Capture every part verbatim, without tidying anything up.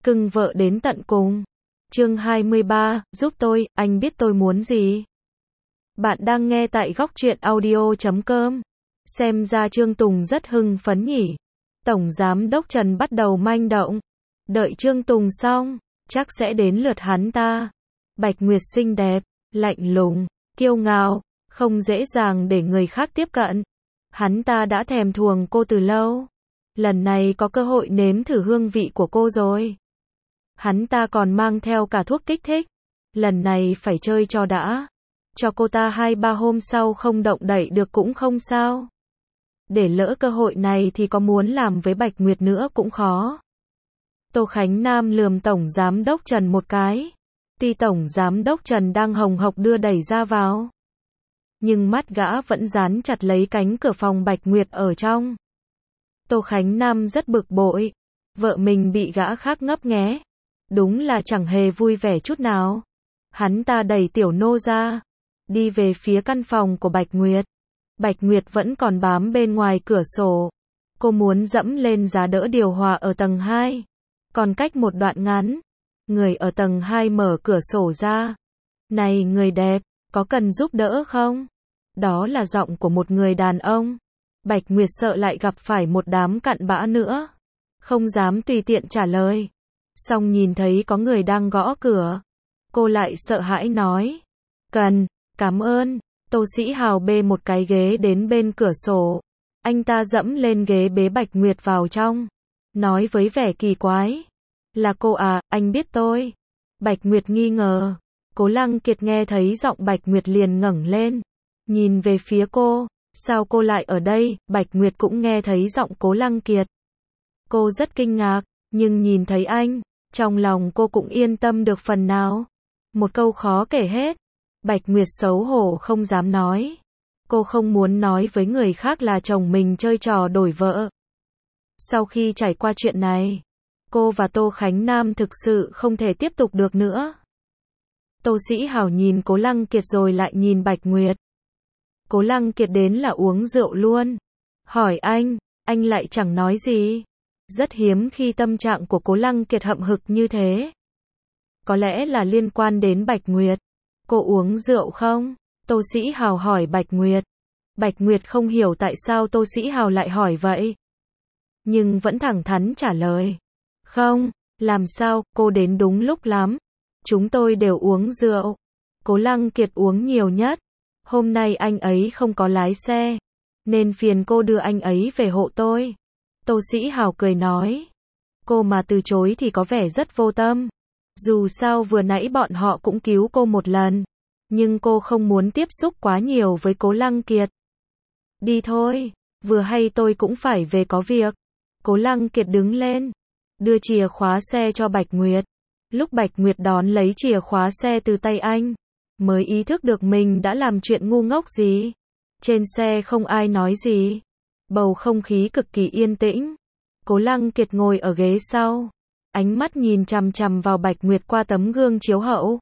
cưng vợ đến tận cùng. Chương hai mươi ba, giúp tôi, anh biết tôi muốn gì. Bạn đang nghe tại góc truyện audio chấm com. Xem ra Trương Tùng rất hưng phấn nhỉ. Tổng Giám đốc Trần bắt đầu manh động. Đợi Trương Tùng xong, chắc sẽ đến lượt hắn ta. Bạch Nguyệt xinh đẹp, lạnh lùng, kiêu ngạo, không dễ dàng để người khác tiếp cận. Hắn ta đã thèm thuồng cô từ lâu. Lần này có cơ hội nếm thử hương vị của cô rồi. Hắn ta còn mang theo cả thuốc kích thích. Lần này phải chơi cho đã. Cho cô ta hai ba hôm sau không động đậy được cũng không sao. Để lỡ cơ hội này thì có muốn làm với Bạch Nguyệt nữa cũng khó. Tô Khánh Nam lườm Tổng Giám đốc Trần một cái. Tuy Tổng Giám đốc Trần đang hồng hộc đưa đẩy ra vào, nhưng mắt gã vẫn dán chặt lấy cánh cửa phòng Bạch Nguyệt ở trong. Tô Khánh Nam rất bực bội. Vợ mình bị gã khác ngấp nghé. Đúng là chẳng hề vui vẻ chút nào. Hắn ta đẩy tiểu nô ra, đi về phía căn phòng của Bạch Nguyệt. Bạch Nguyệt vẫn còn bám bên ngoài cửa sổ. Cô muốn dẫm lên giá đỡ điều hòa ở tầng hai. Còn cách một đoạn ngắn, người ở tầng hai mở cửa sổ ra. Này người đẹp, có cần giúp đỡ không? Đó là giọng của một người đàn ông. Bạch Nguyệt sợ lại gặp phải một đám cặn bã nữa. Không dám tùy tiện trả lời. Xong nhìn thấy có người đang gõ cửa. Cô lại sợ hãi nói. Cần, cảm ơn. Tô Sĩ Hào bê một cái ghế đến bên cửa sổ. Anh ta dẫm lên ghế bế Bạch Nguyệt vào trong. Nói với vẻ kỳ quái. Là cô à, anh biết tôi. Bạch Nguyệt nghi ngờ. Cố Lăng Kiệt nghe thấy giọng Bạch Nguyệt liền ngẩng lên. Nhìn về phía cô. Sao cô lại ở đây? Bạch Nguyệt cũng nghe thấy giọng Cố Lăng Kiệt. Cô rất kinh ngạc, nhưng nhìn thấy anh, trong lòng cô cũng yên tâm được phần nào. Một câu khó kể hết. Bạch Nguyệt xấu hổ không dám nói. Cô không muốn nói với người khác là chồng mình chơi trò đổi vợ. Sau khi trải qua chuyện này, cô và Tô Khánh Nam thực sự không thể tiếp tục được nữa. Tô Sĩ Hào nhìn Cố Lăng Kiệt rồi lại nhìn Bạch Nguyệt. Cố Lăng Kiệt đến là uống rượu luôn. Hỏi anh, anh lại chẳng nói gì. Rất hiếm khi tâm trạng của Cố Lăng Kiệt hậm hực như thế. Có lẽ là liên quan đến Bạch Nguyệt. Cô uống rượu không? Tô Sĩ Hào hỏi Bạch Nguyệt. Bạch Nguyệt không hiểu tại sao Tô Sĩ Hào lại hỏi vậy. Nhưng vẫn thẳng thắn trả lời. Không, làm sao, cô đến đúng lúc lắm. Chúng tôi đều uống rượu. Cố Lăng Kiệt uống nhiều nhất. Hôm nay anh ấy không có lái xe, nên phiền cô đưa anh ấy về hộ tôi. Tô Sĩ Hào cười nói. Cô mà từ chối thì có vẻ rất vô tâm. Dù sao vừa nãy bọn họ cũng cứu cô một lần. Nhưng cô không muốn tiếp xúc quá nhiều với Cố Lăng Kiệt. Đi thôi, vừa hay tôi cũng phải về có việc. Cố Lăng Kiệt đứng lên, đưa chìa khóa xe cho Bạch Nguyệt. Lúc Bạch Nguyệt đón lấy chìa khóa xe từ tay anh, mới ý thức được mình đã làm chuyện ngu ngốc gì. Trên xe không ai nói gì. Bầu không khí cực kỳ yên tĩnh. Cố Lăng Kiệt ngồi ở ghế sau. Ánh mắt nhìn chằm chằm vào Bạch Nguyệt qua tấm gương chiếu hậu.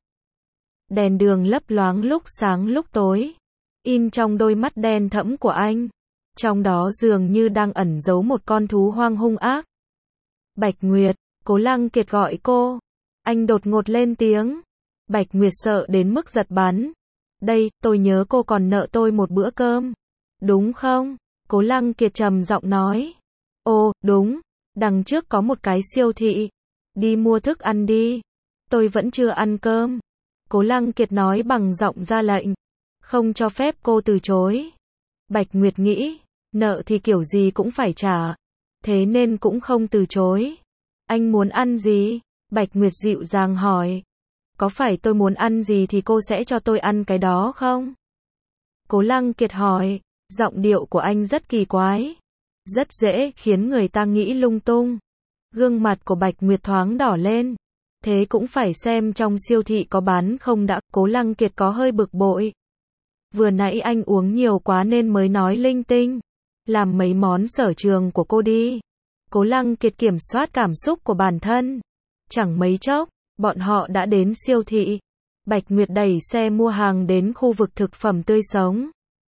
Đèn đường lấp loáng lúc sáng lúc tối. In trong đôi mắt đen thẫm của anh. Trong đó dường như đang ẩn giấu một con thú hoang hung ác. Bạch Nguyệt, Cố Lăng Kiệt gọi cô. Anh đột ngột lên tiếng. Bạch Nguyệt sợ đến mức giật bắn. Đây, tôi nhớ cô còn nợ tôi một bữa cơm. Đúng không? Cố Lăng Kiệt trầm giọng nói. Ồ, đúng. Đằng trước có một cái siêu thị. Đi mua thức ăn đi. Tôi vẫn chưa ăn cơm. Cố Lăng Kiệt nói bằng giọng ra lệnh. Không cho phép cô từ chối. Bạch Nguyệt nghĩ, nợ thì kiểu gì cũng phải trả. Thế nên cũng không từ chối. Anh muốn ăn gì? Bạch Nguyệt dịu dàng hỏi. Có phải tôi muốn ăn gì thì cô sẽ cho tôi ăn cái đó không? Cố Lăng Kiệt hỏi. Giọng điệu của anh rất kỳ quái. Rất dễ khiến người ta nghĩ lung tung. Gương mặt của Bạch Nguyệt thoáng đỏ lên. Thế cũng phải xem trong siêu thị có bán không đã. Cố Lăng Kiệt có hơi bực bội. Vừa nãy anh uống nhiều quá nên mới nói linh tinh. Làm mấy món sở trường của cô đi. Cố Lăng Kiệt kiểm soát cảm xúc của bản thân. Chẳng mấy chốc, bọn họ đã đến siêu thị. Bạch Nguyệt đẩy xe mua hàng đến khu vực thực phẩm tươi sống.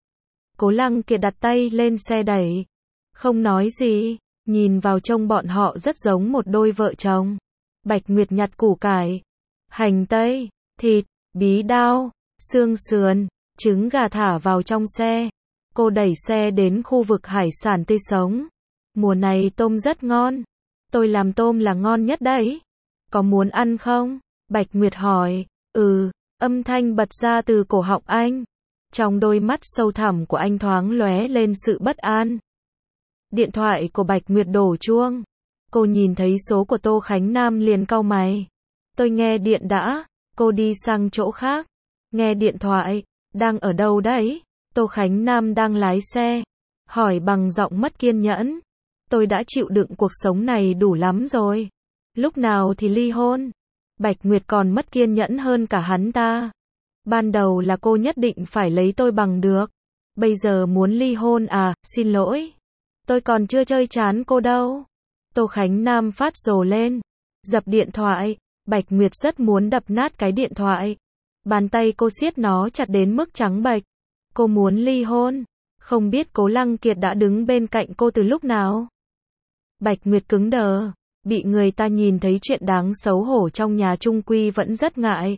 Cố Lăng Kiệt đặt tay lên xe đẩy. Không nói gì, nhìn vào trông bọn họ rất giống một đôi vợ chồng. Bạch Nguyệt nhặt củ cải, hành tây, thịt, bí đao, xương sườn, trứng gà thả vào trong xe. Cô đẩy xe đến khu vực hải sản tươi sống. Mùa này tôm rất ngon. Tôi làm tôm là ngon nhất đấy. Có muốn ăn không? Bạch Nguyệt hỏi. Ừ, âm thanh bật ra từ cổ họng anh. Trong đôi mắt sâu thẳm của anh thoáng lóe lên sự bất an. Điện thoại của Bạch Nguyệt đổ chuông. Cô nhìn thấy số của Tô Khánh Nam liền cau mày. Tôi nghe điện đã. Cô đi sang chỗ khác. Nghe điện thoại. Đang ở đâu đấy? Tô Khánh Nam đang lái xe. Hỏi bằng giọng mất kiên nhẫn. Tôi đã chịu đựng cuộc sống này đủ lắm rồi. Lúc nào thì ly hôn? Bạch Nguyệt còn mất kiên nhẫn hơn cả hắn ta. Ban đầu là cô nhất định phải lấy tôi bằng được. Bây giờ muốn ly hôn à? Xin lỗi. Tôi còn chưa chơi chán cô đâu. Tô Khánh Nam phát rồ lên. Dập điện thoại. Bạch Nguyệt rất muốn đập nát cái điện thoại. Bàn tay cô siết nó chặt đến mức trắng bệch. Cô muốn ly hôn. Không biết Cố Lăng Kiệt đã đứng bên cạnh cô từ lúc nào. Bạch Nguyệt cứng đờ. Bị người ta nhìn thấy chuyện đáng xấu hổ trong nhà chung quy vẫn rất ngại.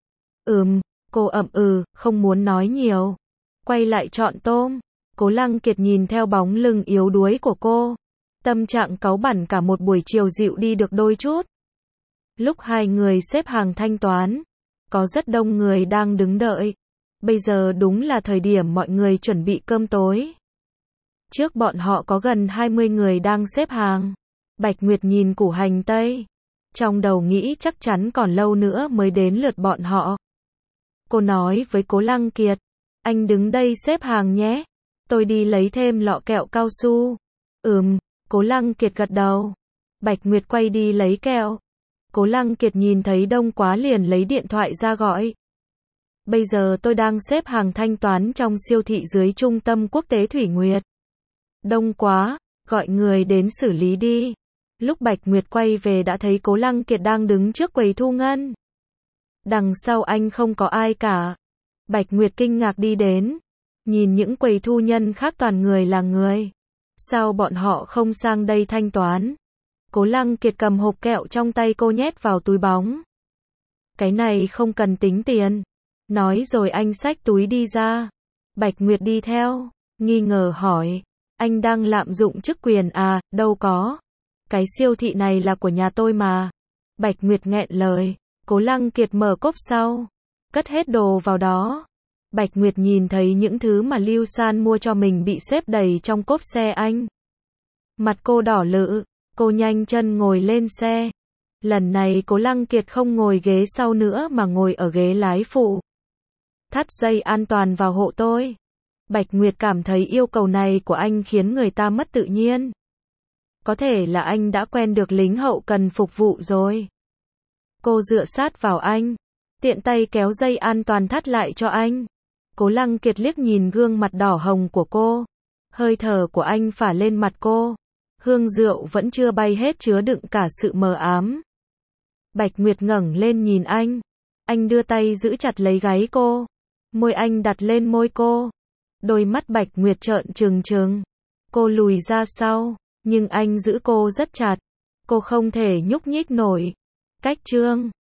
Ừm, cô ậm ừ, không muốn nói nhiều. Quay lại chọn tôm. Cố Lăng Kiệt nhìn theo bóng lưng yếu đuối của cô. Tâm trạng cáu bẳn cả một buổi chiều dịu đi được đôi chút. Lúc hai người xếp hàng thanh toán, có rất đông người đang đứng đợi. Bây giờ đúng là thời điểm mọi người chuẩn bị cơm tối. Trước bọn họ có gần hai mươi người đang xếp hàng. Bạch Nguyệt nhìn củ hành tây. Trong đầu nghĩ chắc chắn còn lâu nữa mới đến lượt bọn họ. Cô nói với Cố Lăng Kiệt. Anh đứng đây xếp hàng nhé. Tôi đi lấy thêm lọ kẹo cao su. Ừm, Cố Lăng Kiệt gật đầu. Bạch Nguyệt quay đi lấy kẹo. Cố Lăng Kiệt nhìn thấy đông quá liền lấy điện thoại ra gọi. Bây giờ tôi đang xếp hàng thanh toán trong siêu thị dưới trung tâm quốc tế Thủy Nguyệt. Đông quá, gọi người đến xử lý đi. Lúc Bạch Nguyệt quay về đã thấy Cố Lăng Kiệt đang đứng trước quầy thu ngân. Đằng sau anh không có ai cả. Bạch Nguyệt kinh ngạc đi đến. Nhìn những quầy thu nhân khác toàn người là người. Sao bọn họ không sang đây thanh toán? Cố Lăng Kiệt cầm hộp kẹo trong tay cô nhét vào túi bóng. Cái này không cần tính tiền. Nói rồi anh xách túi đi ra. Bạch Nguyệt đi theo, nghi ngờ hỏi. Anh đang lạm dụng chức quyền à? Đâu có. Cái siêu thị này là của nhà tôi mà. Bạch Nguyệt nghẹn lời. Cố Lăng Kiệt mở cốp sau. Cất hết đồ vào đó. Bạch Nguyệt nhìn thấy những thứ mà Lưu San mua cho mình bị xếp đầy trong cốp xe anh. Mặt cô đỏ lự. Cô nhanh chân ngồi lên xe. Lần này Cố Lăng Kiệt không ngồi ghế sau nữa mà ngồi ở ghế lái phụ. Thắt dây an toàn vào hộ tôi. Bạch Nguyệt cảm thấy yêu cầu này của anh khiến người ta mất tự nhiên. Có thể là anh đã quen được lính hậu cần phục vụ rồi. Cô dựa sát vào anh. Tiện tay kéo dây an toàn thắt lại cho anh. Cố Lăng Kiệt liếc nhìn gương mặt đỏ hồng của cô. Hơi thở của anh phả lên mặt cô. Hương rượu vẫn chưa bay hết chứa đựng cả sự mờ ám. Bạch Nguyệt ngẩng lên nhìn anh. Anh đưa tay giữ chặt lấy gáy cô. Môi anh đặt lên môi cô. Đôi mắt Bạch Nguyệt trợn trừng trừng. Cô lùi ra sau, nhưng anh giữ cô rất chặt. Cô không thể nhúc nhích nổi. Cách chương